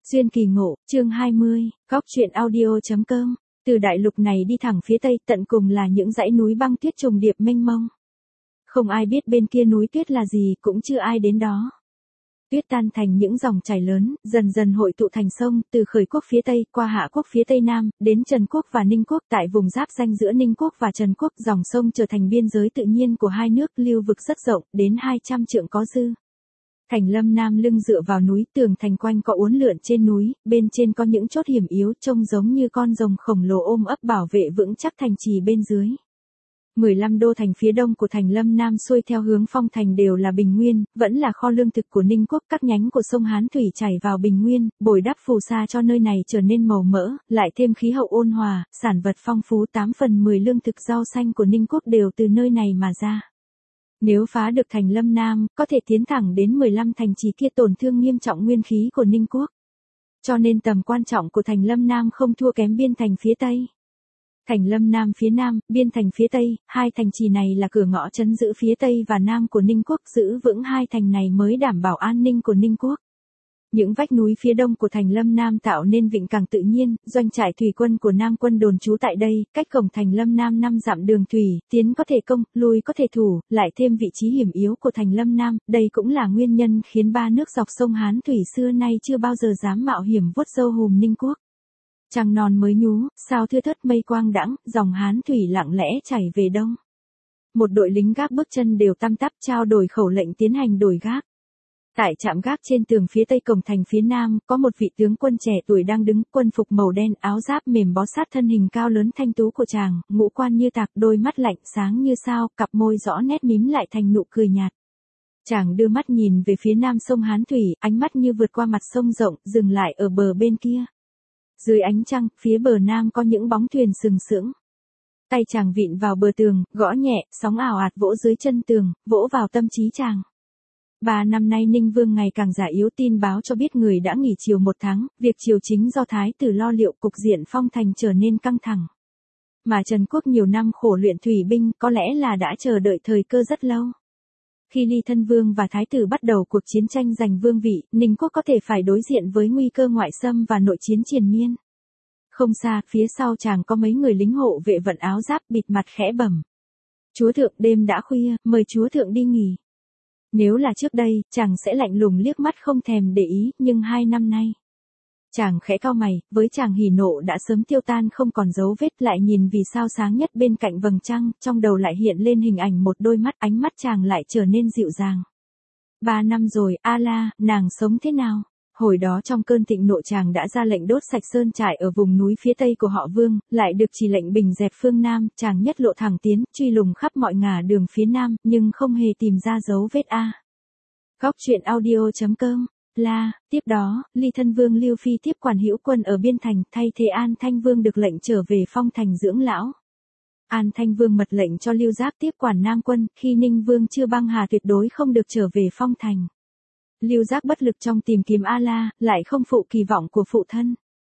Duyên kỳ ngộ, chương 20, góc truyện audio.com. Từ đại lục này đi thẳng phía tây, tận cùng là những dãy núi băng tuyết trùng điệp mênh mông. Không ai biết bên kia núi tuyết là gì, cũng chưa ai đến đó. Tuyết tan thành những dòng chảy lớn, dần dần hội tụ thành sông, từ Khởi quốc phía tây, qua Hạ quốc phía tây nam, đến Trần quốc và Ninh quốc. Tại vùng giáp ranh giữa Ninh quốc và Trần quốc, dòng sông trở thành biên giới tự nhiên của hai nước, lưu vực rất rộng, đến 200 trượng có dư. Thành Lâm Nam lưng dựa vào núi, tường thành quanh có uốn lượn trên núi, bên trên có những chốt hiểm yếu trông giống như con rồng khổng lồ ôm ấp bảo vệ vững chắc thành trì bên dưới. 15 đô thành phía đông của thành Lâm Nam xuôi theo hướng Phong Thành đều là bình nguyên, vẫn là kho lương thực của Ninh quốc. Các nhánh của sông Hán Thủy chảy vào bình nguyên, bồi đắp phù sa cho nơi này trở nên màu mỡ, lại thêm khí hậu ôn hòa, sản vật phong phú. 8 phần 10 lương thực rau xanh của Ninh quốc đều từ nơi này mà ra. Nếu phá được thành Lâm Nam, có thể tiến thẳng đến 15 thành trì kia, tổn thương nghiêm trọng nguyên khí của Ninh quốc. Cho nên tầm quan trọng của thành Lâm Nam không thua kém biên thành phía Tây. Thành Lâm Nam phía Nam, biên thành phía Tây, hai thành trì này là cửa ngõ trấn giữ phía Tây và Nam của Ninh quốc, giữ vững hai thành này mới đảm bảo an ninh của Ninh quốc. Những vách núi phía đông của thành Lâm Nam tạo nên vịnh cảng tự nhiên, doanh trại thủy quân của Nam quân đồn trú tại đây, cách cổng thành Lâm Nam 5 dặm đường thủy, tiến có thể công, lui có thể thủ, lại thêm vị trí hiểm yếu của thành Lâm Nam, đây cũng là nguyên nhân khiến ba nước dọc sông Hán Thủy xưa nay chưa bao giờ dám mạo hiểm vuốt râu hùm Ninh quốc. Trăng non mới nhú, sao thưa thớt mây quang đãng, dòng Hán Thủy lặng lẽ chảy về đông. Một đội lính gác bước chân đều tăm tắp trao đổi khẩu lệnh tiến hành đổi gác. Tại trạm gác trên tường phía tây cổng thành phía nam, có một vị tướng quân trẻ tuổi đang đứng, quân phục màu đen, áo giáp mềm bó sát thân hình cao lớn thanh tú của chàng, ngũ quan như tạc, đôi mắt lạnh sáng như sao, cặp môi rõ nét mím lại thành nụ cười nhạt. Chàng đưa mắt nhìn về phía nam sông Hán Thủy, ánh mắt như vượt qua mặt sông rộng, dừng lại ở bờ bên kia. Dưới ánh trăng, phía bờ nam có những bóng thuyền sừng sững. Tay chàng vịn vào bờ tường, gõ nhẹ, sóng ảo ạt vỗ dưới chân tường, vỗ vào tâm trí chàng. 3 năm nay Ninh Vương ngày càng già yếu, tin báo cho biết người đã nghỉ triều 1 tháng, việc triều chính do Thái tử lo liệu, cục diện Phong Thành trở nên căng thẳng. Mà Trần quốc nhiều năm khổ luyện thủy binh, có lẽ là đã chờ đợi thời cơ rất lâu. Khi Ly Thân Vương và Thái tử bắt đầu cuộc chiến tranh giành vương vị, Ninh quốc có thể phải đối diện với nguy cơ ngoại xâm và nội chiến triền miên. Không xa, phía sau chàng có mấy người lính hộ vệ vận áo giáp bịt mặt khẽ bẩm: "Chúa thượng, đêm đã khuya, mời chúa thượng đi nghỉ." Nếu là trước đây, chàng sẽ lạnh lùng liếc mắt không thèm để ý, nhưng 2 năm nay. Chàng khẽ cau mày, với chàng hỉ nộ đã sớm tiêu tan không còn dấu vết, lại nhìn vì sao sáng nhất bên cạnh vầng trăng, trong đầu lại hiện lên hình ảnh một đôi mắt, ánh mắt chàng lại trở nên dịu dàng. 3 năm rồi, A-la, nàng sống thế nào? Hồi đó trong cơn thịnh nộ chàng đã ra lệnh đốt sạch sơn trại ở vùng núi phía tây của họ Vương, lại được chỉ lệnh bình dẹp phương Nam, chàng nhất lộ thẳng tiến, truy lùng khắp mọi ngả đường phía Nam, nhưng không hề tìm ra dấu vết A. Góc truyện audio.com. Tiếp đó, Ly Thân Vương Lưu Phi tiếp quản hữu quân ở biên thành, thay thế An Thanh Vương được lệnh trở về Phong Thành dưỡng lão. An Thanh Vương mật lệnh cho Lưu Giác tiếp quản Nam quân, khi Ninh Vương chưa băng hà tuyệt đối không được trở về Phong Thành. Lưu Giác bất lực trong tìm kiếm A-la, lại không phụ kỳ vọng của phụ thân.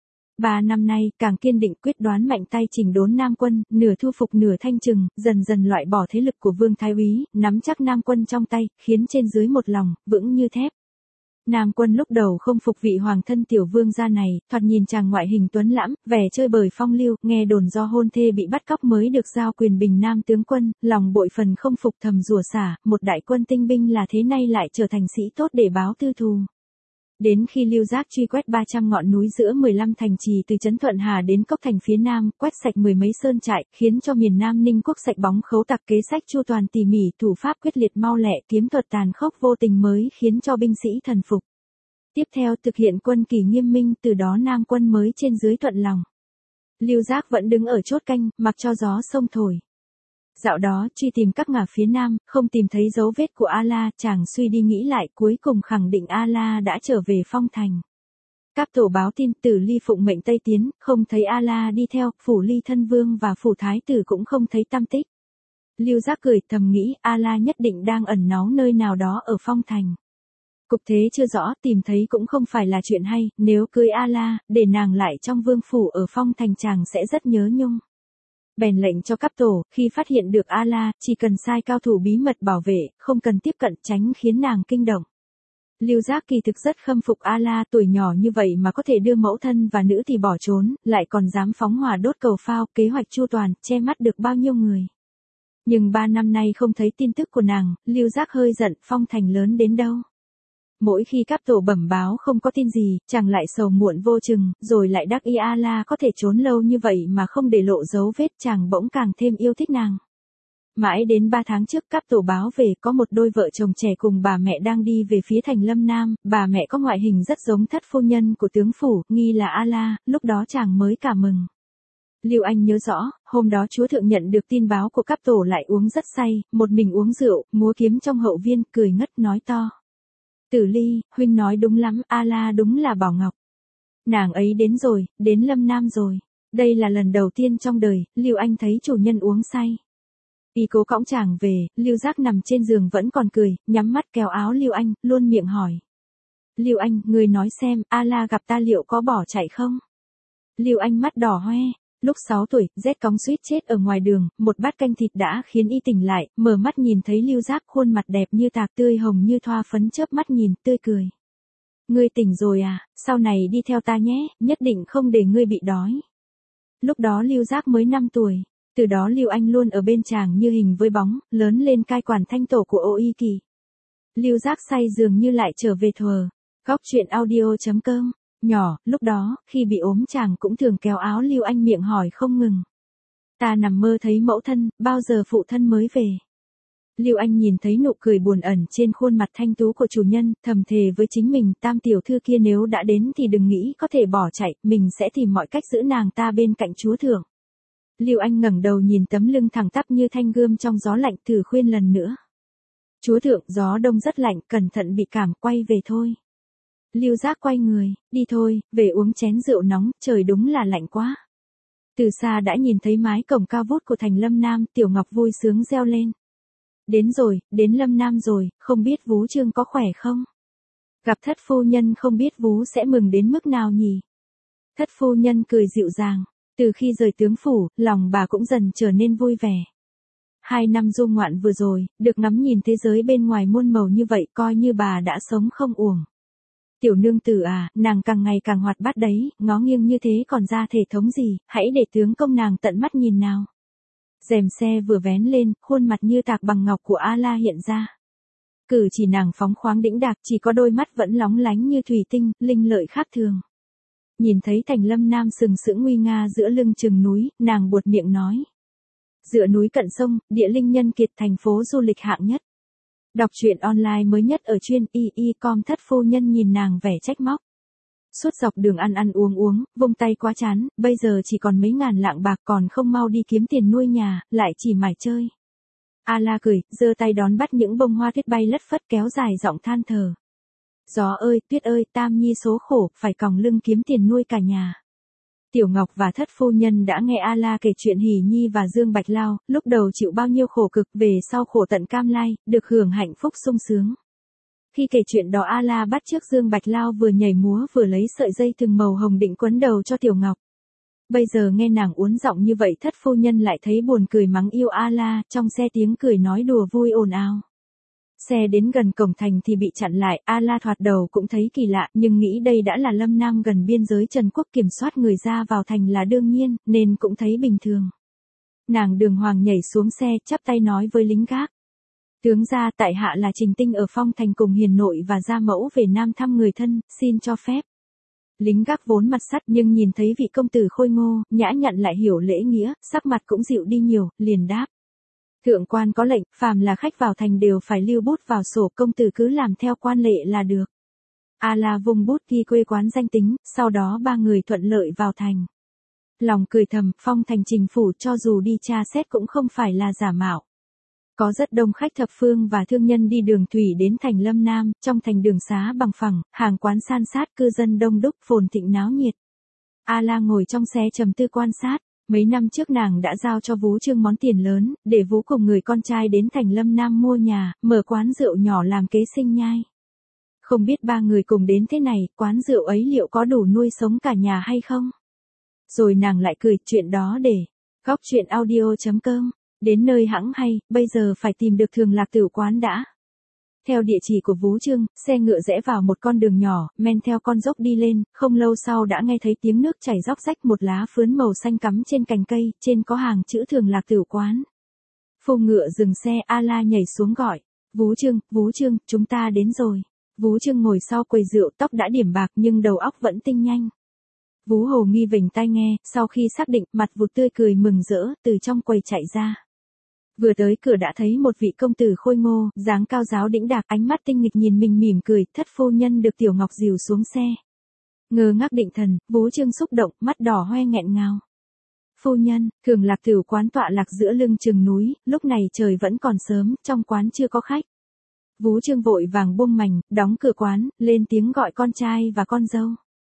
3 năm nay, càng kiên định quyết đoán mạnh tay chỉnh đốn Nam quân, nửa thu phục nửa thanh trừng, dần dần loại bỏ thế lực của Vương Thái Úy, nắm chắc Nam quân trong tay, khiến trên dưới một lòng, vững như thép. Nam quân lúc đầu không phục vị hoàng thân tiểu vương gia này, thoạt nhìn chàng ngoại hình tuấn lãm, vẻ chơi bời phong lưu, nghe đồn do hôn thê bị bắt cóc mới được giao quyền bình Nam tướng quân, lòng bội phần không phục thầm rủa xả, một đại quân tinh binh là thế nay lại trở thành sĩ tốt để báo tư thù. Đến khi Lưu Giác truy quét 300 ngọn núi giữa 15 thành trì từ trấn Thuận Hà đến Cốc Thành phía Nam, quét sạch 10 mấy sơn trại, khiến cho miền Nam Ninh quốc sạch bóng khấu tặc, kế sách chu toàn tỉ mỉ, thủ pháp quyết liệt mau lẹ, kiếm thuật tàn khốc vô tình mới khiến cho binh sĩ thần phục. Tiếp theo thực hiện quân kỷ nghiêm minh, từ đó Nam quân mới trên dưới thuận lòng. Lưu Giác vẫn đứng ở chốt canh, mặc cho gió sông thổi. Dạo đó, truy tìm các ngả phía Nam, không tìm thấy dấu vết của A-la, chàng suy đi nghĩ lại, cuối cùng khẳng định A-la đã trở về Phong Thành. Các tổ báo tin Tử Ly phụng mệnh Tây tiến, không thấy A-la đi theo, phủ Ly Thân Vương và phủ Thái tử cũng không thấy tăm tích. Lưu Giác cười thầm nghĩ, A-la nhất định đang ẩn náu nơi nào đó ở Phong Thành. Cục thế chưa rõ, tìm thấy cũng không phải là chuyện hay, nếu cưới A-la, để nàng lại trong vương phủ ở Phong Thành chàng sẽ rất nhớ nhung. Bèn lệnh cho các tổ, khi phát hiện được A-la, chỉ cần sai cao thủ bí mật bảo vệ, không cần tiếp cận, tránh khiến nàng kinh động. Lưu Giác kỳ thực rất khâm phục A-la, tuổi nhỏ như vậy mà có thể đưa mẫu thân và nữ thì bỏ trốn, lại còn dám phóng hỏa đốt cầu phao, kế hoạch chu toàn, che mắt được bao nhiêu người. Nhưng 3 năm nay không thấy tin tức của nàng, Lưu Giác hơi giận, phong thành lớn đến đâu. Mỗi khi Cáp Tổ bẩm báo không có tin gì, chàng lại sầu muộn vô chừng, rồi lại đắc ý A-la có thể trốn lâu như vậy mà không để lộ dấu vết, chàng bỗng càng thêm yêu thích nàng. Mãi đến 3 tháng trước Cáp Tổ báo về có một đôi vợ chồng trẻ cùng bà mẹ đang đi về phía thành Lâm Nam, bà mẹ có ngoại hình rất giống thất phu nhân của tướng phủ, nghi là A-la, lúc đó chàng mới cả mừng. Lưu Anh nhớ rõ, hôm đó chúa thượng nhận được tin báo của Cáp Tổ lại uống rất say, một mình uống rượu, múa kiếm trong hậu viên, cười ngất nói to. Tử Ly, huynh nói đúng lắm, A-la đúng là bảo ngọc. Nàng ấy đến rồi, đến Lâm Nam rồi. Đây là lần đầu tiên trong đời, Lưu Anh thấy chủ nhân uống say. Y cố cõng chàng về, Lưu Giác nằm trên giường vẫn còn cười, nhắm mắt kéo áo Lưu Anh, luôn miệng hỏi. Lưu Anh, người nói xem, A-la gặp ta liệu có bỏ chạy không? Lưu Anh mắt đỏ hoe. Lúc 6 tuổi, rét cóng suýt chết ở ngoài đường, một bát canh thịt đã khiến y tỉnh lại, mở mắt nhìn thấy Lưu Giác khuôn mặt đẹp như tạc, tươi hồng như thoa phấn, chớp mắt nhìn, tươi cười. Ngươi tỉnh rồi à, sau này đi theo ta nhé, nhất định không để ngươi bị đói. Lúc đó Lưu Giác mới 5 tuổi, từ đó Lưu Anh luôn ở bên chàng như hình với bóng, lớn lên cai quản thanh tổ của Ô Y Kỳ. Lưu Giác say dường như lại trở về thuở. Góc truyện audio.com. Nhỏ, lúc đó, khi bị ốm chàng cũng thường kéo áo Lưu Anh miệng hỏi không ngừng. Ta nằm mơ thấy mẫu thân, bao giờ phụ thân mới về? Lưu Anh nhìn thấy nụ cười buồn ẩn trên khuôn mặt thanh tú của chủ nhân, thầm thề với chính mình, Tam tiểu thư kia nếu đã đến thì đừng nghĩ có thể bỏ chạy, mình sẽ tìm mọi cách giữ nàng ta bên cạnh chúa thượng. Lưu Anh ngẩng đầu nhìn tấm lưng thẳng tắp như thanh gươm trong gió lạnh, thử khuyên lần nữa. Chúa thượng, gió đông rất lạnh, cẩn thận bị cảm, quay về thôi. Lưu Giác quay người, đi thôi, về uống chén rượu nóng, trời đúng là lạnh quá. Từ xa đã nhìn thấy mái cổng cao vút của thành Lâm Nam, Tiểu Ngọc vui sướng reo lên. Đến rồi, đến Lâm Nam rồi, không biết Vú Trương có khỏe không? Gặp thất phu nhân không biết Vú sẽ mừng đến mức nào nhỉ? Thất phu nhân cười dịu dàng, từ khi rời tướng phủ, lòng bà cũng dần trở nên vui vẻ. 2 năm du ngoạn vừa rồi, được ngắm nhìn thế giới bên ngoài muôn màu như vậy coi như bà đã sống không uổng. Tiểu nương tử à, nàng càng ngày càng hoạt bát đấy, ngó nghiêng như thế còn ra thể thống gì, hãy để tướng công nàng tận mắt nhìn nào. Rèm xe vừa vén lên, khuôn mặt như tạc bằng ngọc của A-la hiện ra. Cử chỉ nàng phóng khoáng đĩnh đạc, chỉ có đôi mắt vẫn lóng lánh như thủy tinh, linh lợi khác thường. Nhìn thấy thành Lâm Nam sừng sững nguy nga giữa lưng chừng núi, nàng buột miệng nói. Dựa núi cận sông, địa linh nhân kiệt, thành phố du lịch hạng nhất. Đọc truyện online mới nhất ở chuyên y.com. Thất phu nhân nhìn nàng vẻ trách móc. Suốt dọc đường ăn uống, vung tay quá chán, bây giờ chỉ còn mấy ngàn lạng bạc, còn không mau đi kiếm tiền nuôi nhà, lại chỉ mải chơi. A-la cười, giơ tay đón bắt những bông hoa tuyết bay lất phất, kéo dài giọng than thở. Gió ơi, tuyết ơi, Tam nhi số khổ, phải còng lưng kiếm tiền nuôi cả nhà. Tiểu Ngọc và thất phu nhân đã nghe A-la kể chuyện Hỷ Nhi và Dương Bạch Lao, lúc đầu chịu bao nhiêu khổ cực, về sau khổ tận cam lai, được hưởng hạnh phúc sung sướng. Khi kể chuyện đó A-la bắt chước Dương Bạch Lao vừa nhảy múa vừa lấy sợi dây thừng màu hồng định quấn đầu cho Tiểu Ngọc. Bây giờ nghe nàng uốn giọng như vậy, thất phu nhân lại thấy buồn cười mắng yêu A-la, trong xe tiếng cười nói đùa vui ồn ào. Xe đến gần cổng thành thì bị chặn lại, A-la thoạt đầu cũng thấy kỳ lạ, nhưng nghĩ đây đã là Lâm Nam gần biên giới Trần Quốc, kiểm soát người ra vào thành là đương nhiên, nên cũng thấy bình thường. Nàng đường hoàng nhảy xuống xe, chắp tay nói với lính gác. Tướng gia, tại hạ là Trình Tinh ở Phong Thành cùng hiền nội và gia mẫu về Nam thăm người thân, xin cho phép. Lính gác vốn mặt sắt nhưng nhìn thấy vị công tử khôi ngô, nhã nhặn lại hiểu lễ nghĩa, sắc mặt cũng dịu đi nhiều, liền đáp. Thượng quan có lệnh, phàm là khách vào thành đều phải lưu bút vào sổ, công tử cứ làm theo quan lệ là được. A-la vung bút ghi quê quán danh tính, sau đó 3 người thuận lợi vào thành. Lòng cười thầm, Phong Thành Trình phủ cho dù đi tra xét cũng không phải là giả mạo. Có rất đông khách thập phương và thương nhân đi đường thủy đến thành Lâm Nam, trong thành đường xá bằng phẳng, hàng quán san sát, cư dân đông đúc, phồn thịnh náo nhiệt. A-la ngồi trong xe trầm tư quan sát. Mấy năm trước nàng đã giao cho Vú Trương món tiền lớn, để Vú cùng người con trai đến thành Lâm Nam mua nhà, mở quán rượu nhỏ làm kế sinh nhai. Không biết 3 người cùng đến thế này, quán rượu ấy liệu có đủ nuôi sống cả nhà hay không? Rồi nàng lại cười, chuyện đó để góc truyện audio.com. Đến nơi hẵng hay, bây giờ phải tìm được Thường Lạc Tửu quán đã. Theo địa chỉ của Vú Trương, xe ngựa rẽ vào một con đường nhỏ, men theo con dốc đi lên, không lâu sau đã nghe thấy tiếng nước chảy róc rách, một lá phướn màu xanh cắm trên cành cây, trên có hàng chữ Thường Lạc Tửu Quán. Phu ngựa dừng xe, A La nhảy xuống gọi. Vú Trương, chúng ta đến rồi. Vú Trương ngồi sau quầy rượu, tóc đã điểm bạc nhưng đầu óc vẫn tinh nhanh. Vú Hồ Nghi vểnh tai nghe, sau khi xác định, mặt vụt tươi cười mừng rỡ, từ trong quầy chạy ra. Vừa tới cửa đã thấy một vị công tử khôi ngô, dáng cao ráo đĩnh đạc, ánh mắt tinh nghịch nhìn mình mỉm cười, thất phu nhân được Tiểu Ngọc dìu xuống xe. Ngơ ngác định thần, Vú Trương xúc động, mắt đỏ hoe nghẹn ngào. Phu nhân, Thường Lạc Tửu Quán tọa lạc giữa lưng chừng núi, lúc này trời vẫn còn sớm, trong quán chưa có khách. Vú Trương vội vàng buông mành, đóng cửa quán, lên tiếng gọi con trai và con dâu.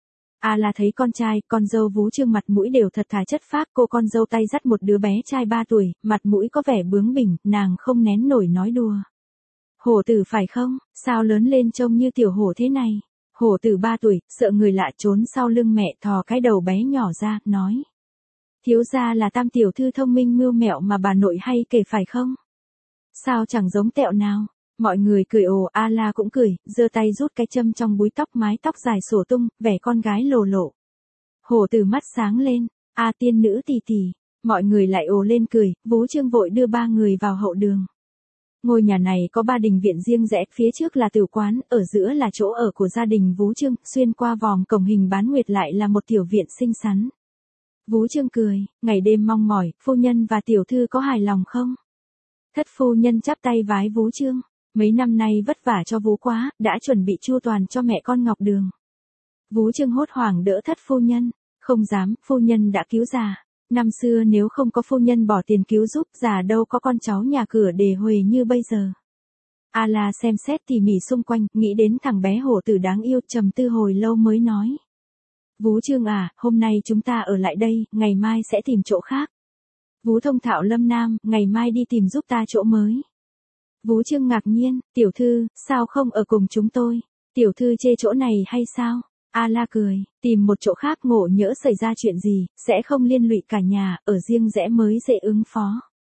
A La thấy con trai, con dâu Vú Trương mặt mũi đều thật thà chất phác, cô con dâu tay dắt một đứa bé trai 3 tuổi, mặt mũi có vẻ bướng bỉnh, nàng không nén nổi nói đùa. Hổ tử phải không, sao lớn lên trông như tiểu hổ thế này? Hổ tử 3 tuổi, sợ người lạ trốn sau lưng mẹ, thò cái đầu bé nhỏ ra, nói. Thiếu gia là Tam tiểu thư thông minh mưu mẹo mà bà nội hay kể phải không? Sao chẳng giống tẹo nào? Mọi người cười ồ, A La cũng cười, giơ tay rút cái châm trong búi tóc, mái tóc dài xổ tung, vẻ con gái lồ lộ. Hổ tử mắt sáng lên, A tiên nữ tỷ tỷ, mọi người lại ồ lên cười, Vú Trương vội đưa 3 người vào hậu đường. Ngôi nhà này có 3 đình viện riêng rẽ, phía trước là tửu quán, ở giữa là chỗ ở của gia đình Vú Trương, xuyên qua vòm cổng hình bán nguyệt lại là một tiểu viện xinh xắn. Vú Trương cười, ngày đêm mong mỏi, phu nhân và tiểu thư có hài lòng không? Thất phu nhân chắp tay vái Vú Trương. Mấy năm nay vất vả cho Vú quá, đã chuẩn bị chu toàn cho mẹ con Ngọc Đường. Vú Trương hốt hoảng đỡ thất phu nhân. Không dám, phu nhân đã cứu già. Năm xưa nếu không có phu nhân bỏ tiền cứu giúp, già đâu có con cháu nhà cửa để huề như bây giờ. A La xem xét tỉ mỉ xung quanh, nghĩ đến thằng bé hổ tử đáng yêu, trầm tư hồi lâu mới nói. Vú Trương à, hôm nay chúng ta ở lại đây, ngày mai sẽ tìm chỗ khác. Vú thông thạo Lâm Nam, ngày mai đi tìm giúp ta chỗ mới. Vú Trương ngạc nhiên, tiểu thư, sao không ở cùng chúng tôi? Tiểu thư chê chỗ này hay sao? A La cười, tìm một chỗ khác ngộ nhỡ xảy ra chuyện gì, sẽ không liên lụy cả nhà, ở riêng rẽ mới dễ ứng phó.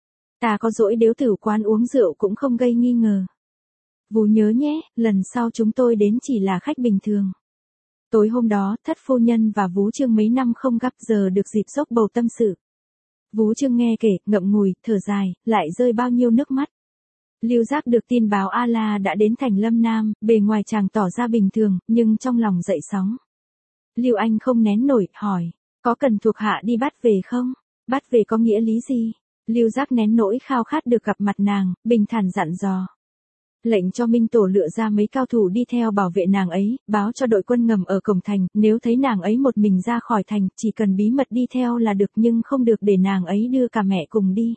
Ta có dỗi Điếu Tửu Quán uống rượu cũng không gây nghi ngờ. Vú nhớ nhé, lần sau chúng tôi đến chỉ là khách bình thường. Tối hôm đó, thất phu nhân và Vú Trương mấy năm không gặp, giờ được dịp dốc bầu tâm sự. Vú Trương nghe kể, ngậm ngùi, thở dài, lại rơi bao nhiêu nước mắt. Lưu Giác được tin báo A La đã đến thành Lâm Nam, bề ngoài chàng tỏ ra bình thường, nhưng trong lòng dậy sóng. Lưu Anh không nén nổi, hỏi, có cần thuộc hạ đi bắt về không? Bắt về có nghĩa lý gì? Lưu Giác nén nỗi khao khát được gặp mặt nàng, bình thản dặn dò. Lệnh cho Minh Tổ lựa ra mấy cao thủ đi theo bảo vệ nàng ấy, báo cho đội quân ngầm ở cổng thành, nếu thấy nàng ấy một mình ra khỏi thành, chỉ cần bí mật đi theo là được, nhưng không được để nàng ấy đưa cả mẹ cùng đi.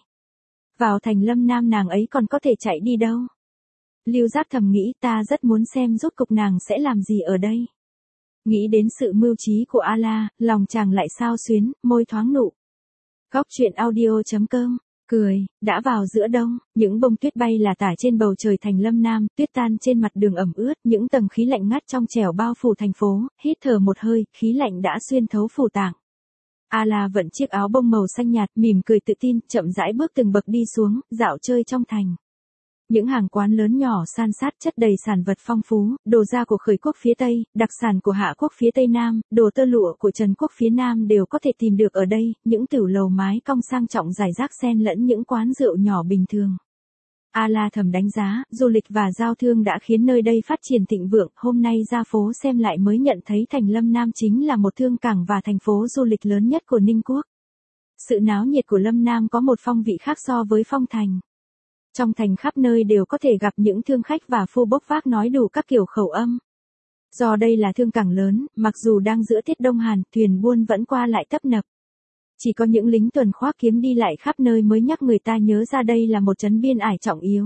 Vào thành Lâm Nam nàng ấy còn có thể chạy đi đâu. Lưu Giác thầm nghĩ, ta rất muốn xem rốt cục nàng sẽ làm gì ở đây. Nghĩ đến sự mưu trí của A La, lòng chàng lại xao xuyến, môi thoáng nụ. Góc truyện audio.com, cười, đã vào giữa đông, những bông tuyết bay là tả trên bầu trời thành Lâm Nam, tuyết tan trên mặt đường ẩm ướt, những tầng khí lạnh ngắt trong trẻo bao phủ thành phố, hít thở một hơi, khí lạnh đã xuyên thấu phủ tạng. A La vận chiếc áo bông màu xanh nhạt, mỉm cười tự tin, chậm rãi bước từng bậc đi xuống, dạo chơi trong thành. Những hàng quán lớn nhỏ san sát chất đầy sản vật phong phú, đồ gia của khởi quốc phía Tây, đặc sản của Hạ quốc phía Tây Nam, đồ tơ lụa của Trần quốc phía Nam đều có thể tìm được ở đây, những tửu lầu mái cong sang trọng rải rác xen lẫn những quán rượu nhỏ bình thường. A La thầm đánh giá, du lịch và giao thương đã khiến nơi đây phát triển thịnh vượng, hôm nay ra phố xem lại mới nhận thấy thành Lâm Nam chính là một thương cảng và thành phố du lịch lớn nhất của Ninh Quốc. Sự náo nhiệt của Lâm Nam có một phong vị khác so với phong thành. Trong thành khắp nơi đều có thể gặp những thương khách và phu bốc vác nói đủ các kiểu khẩu âm. Do đây là thương cảng lớn, mặc dù đang giữa tiết Đông Hàn, thuyền buôn vẫn qua lại tấp nập. Chỉ có những lính tuần khoác kiếm đi lại khắp nơi mới nhắc người ta nhớ ra đây là một trấn biên ải trọng yếu.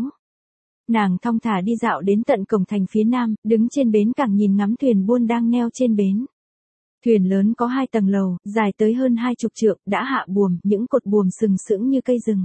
Nàng thong thả đi dạo đến tận cổng thành phía nam, đứng trên bến cảng nhìn ngắm thuyền buôn đang neo trên bến. Thuyền lớn có 2 tầng lầu, dài tới hơn 20 trượng, đã hạ buồm, những cột buồm sừng sững như cây rừng.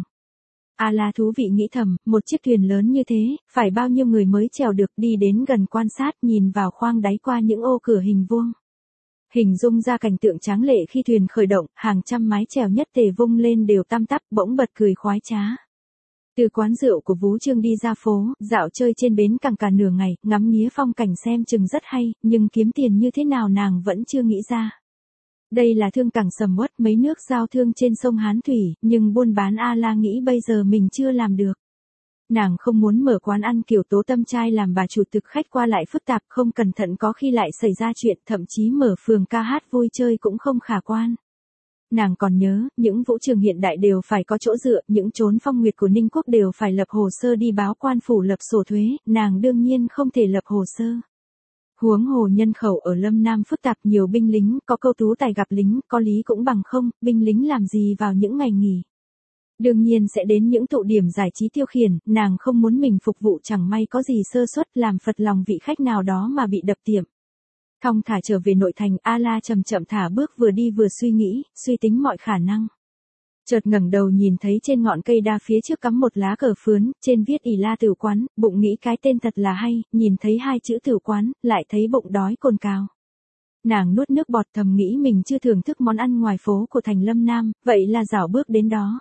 A La thú vị nghĩ thầm, một chiếc thuyền lớn như thế, phải bao nhiêu người mới chèo được, đi đến gần quan sát, nhìn vào khoang đáy qua những ô cửa hình vuông. Hình dung ra cảnh tượng tráng lệ khi thuyền khởi động, hàng trăm mái chèo nhất tề vung lên đều tăm tắp, bỗng bật cười khoái trá. Từ quán rượu của Vú Trương đi ra phố, dạo chơi trên bến cảng cả nửa ngày, ngắm nghía phong cảnh xem chừng rất hay, nhưng kiếm tiền như thế nào nàng vẫn chưa nghĩ ra. Đây là thương cảng sầm uất mấy nước giao thương trên sông Hán Thủy, nhưng buôn bán A-la nghĩ bây giờ mình chưa làm được. Nàng không muốn mở quán ăn kiểu Tố Tâm trai làm bà chủ thực khách qua lại phức tạp, không cẩn thận có khi lại xảy ra chuyện, thậm chí mở phường ca hát vui chơi cũng không khả quan. Nàng còn nhớ, những vũ trường hiện đại đều phải có chỗ dựa, những chốn phong nguyệt của Ninh Quốc đều phải lập hồ sơ đi báo quan phủ lập sổ thuế, nàng đương nhiên không thể lập hồ sơ. Huống hồ nhân khẩu ở Lâm Nam phức tạp, nhiều binh lính, có câu tú tài gặp lính, có lý cũng bằng không, binh lính làm gì vào những ngày nghỉ. Đương nhiên sẽ đến những tụ điểm giải trí tiêu khiển, nàng không muốn mình phục vụ chẳng may có gì sơ suất làm phật lòng vị khách nào đó mà bị đập tiệm. Thong thả trở về nội thành, A-la chậm chậm thả bước vừa đi vừa suy nghĩ, suy tính mọi khả năng. Chợt ngẩng đầu nhìn thấy trên ngọn cây đa phía trước cắm một lá cờ phướn, trên viết ỷ la tử quán, bụng nghĩ cái tên thật là hay, nhìn thấy hai chữ tử quán, lại thấy bụng đói cồn cào. Nàng nuốt nước bọt thầm nghĩ mình chưa thưởng thức món ăn ngoài phố của thành Lâm Nam, vậy là dảo bước đến đó.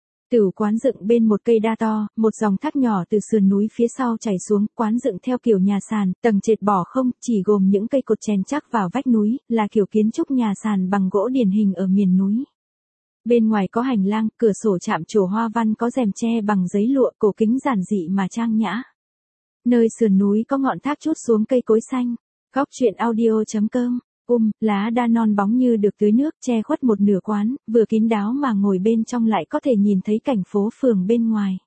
Tử quán dựng bên một cây đa to, một dòng thác nhỏ từ sườn núi phía sau chảy xuống, quán dựng theo kiểu nhà sàn, tầng trệt bỏ không, chỉ gồm những cây cột chèn chắc vào vách núi, là kiểu kiến trúc nhà sàn bằng gỗ điển hình ở miền núi. Bên ngoài có hành lang, cửa sổ chạm trổ hoa văn có rèm tre bằng giấy lụa, cổ kính giản dị mà trang nhã. Nơi sườn núi có ngọn thác trút xuống cây cối xanh. Góc truyện audio.com. Lá đa non bóng như được tưới nước che khuất một nửa quán, vừa kín đáo mà ngồi bên trong lại có thể nhìn thấy cảnh phố phường bên ngoài.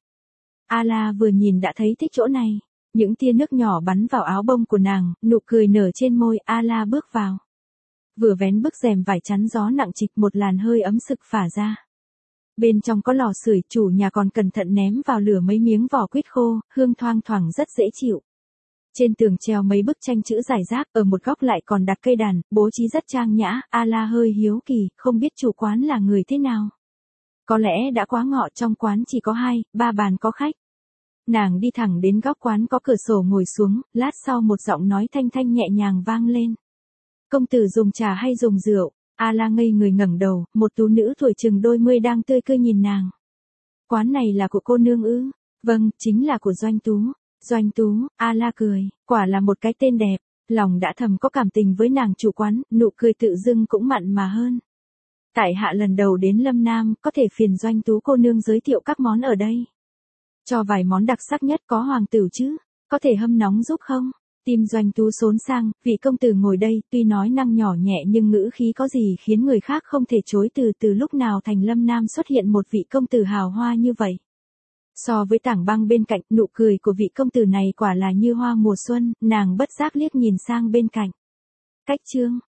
A-la vừa nhìn đã thấy thích chỗ này. Những tia nước nhỏ bắn vào áo bông của nàng, nụ cười nở trên môi, A-la bước vào. Vừa vén bức rèm vải chắn gió nặng trịch, một làn hơi ấm sực phả ra. Bên trong có lò sưởi, chủ nhà còn cẩn thận ném vào lửa mấy miếng vỏ quýt khô, hương thoang thoảng rất dễ chịu. Trên tường treo mấy bức tranh chữ rải rác, ở một góc lại còn đặt cây đàn, bố trí rất trang nhã. A-la hơi hiếu kỳ, không biết chủ quán là người thế nào. Có lẽ đã quá ngọ, trong quán chỉ có 2-3 bàn có khách. Nàng đi thẳng đến góc quán có cửa sổ ngồi xuống, lát sau một giọng nói thanh thanh nhẹ nhàng vang lên. Công tử dùng trà hay dùng rượu? A-la ngây người ngẩng đầu, một tú nữ tuổi chừng đôi mươi đang tươi cười nhìn nàng. Quán này là của cô nương ư? Vâng, chính là của Doanh Tú. Doanh Tú, A-la cười, quả là một cái tên đẹp, lòng đã thầm có cảm tình với nàng chủ quán, nụ cười tự dưng cũng mặn mà hơn. Tại hạ lần đầu đến Lâm Nam, có thể phiền Doanh Tú cô nương giới thiệu các món ở đây. Cho vài món đặc sắc nhất, có hoàng tửu chứ, có thể hâm nóng giúp không? Tim Doanh Tú xốn sang, vị công tử ngồi đây, tuy nói năng nhỏ nhẹ nhưng ngữ khí có gì khiến người khác không thể chối từ lúc nào thành Lâm Nam xuất hiện một vị công tử hào hoa như vậy. So với Tảng Băng bên cạnh, nụ cười của vị công tử này quả là như hoa mùa xuân, nàng bất giác liếc nhìn sang bên cạnh. Cách chương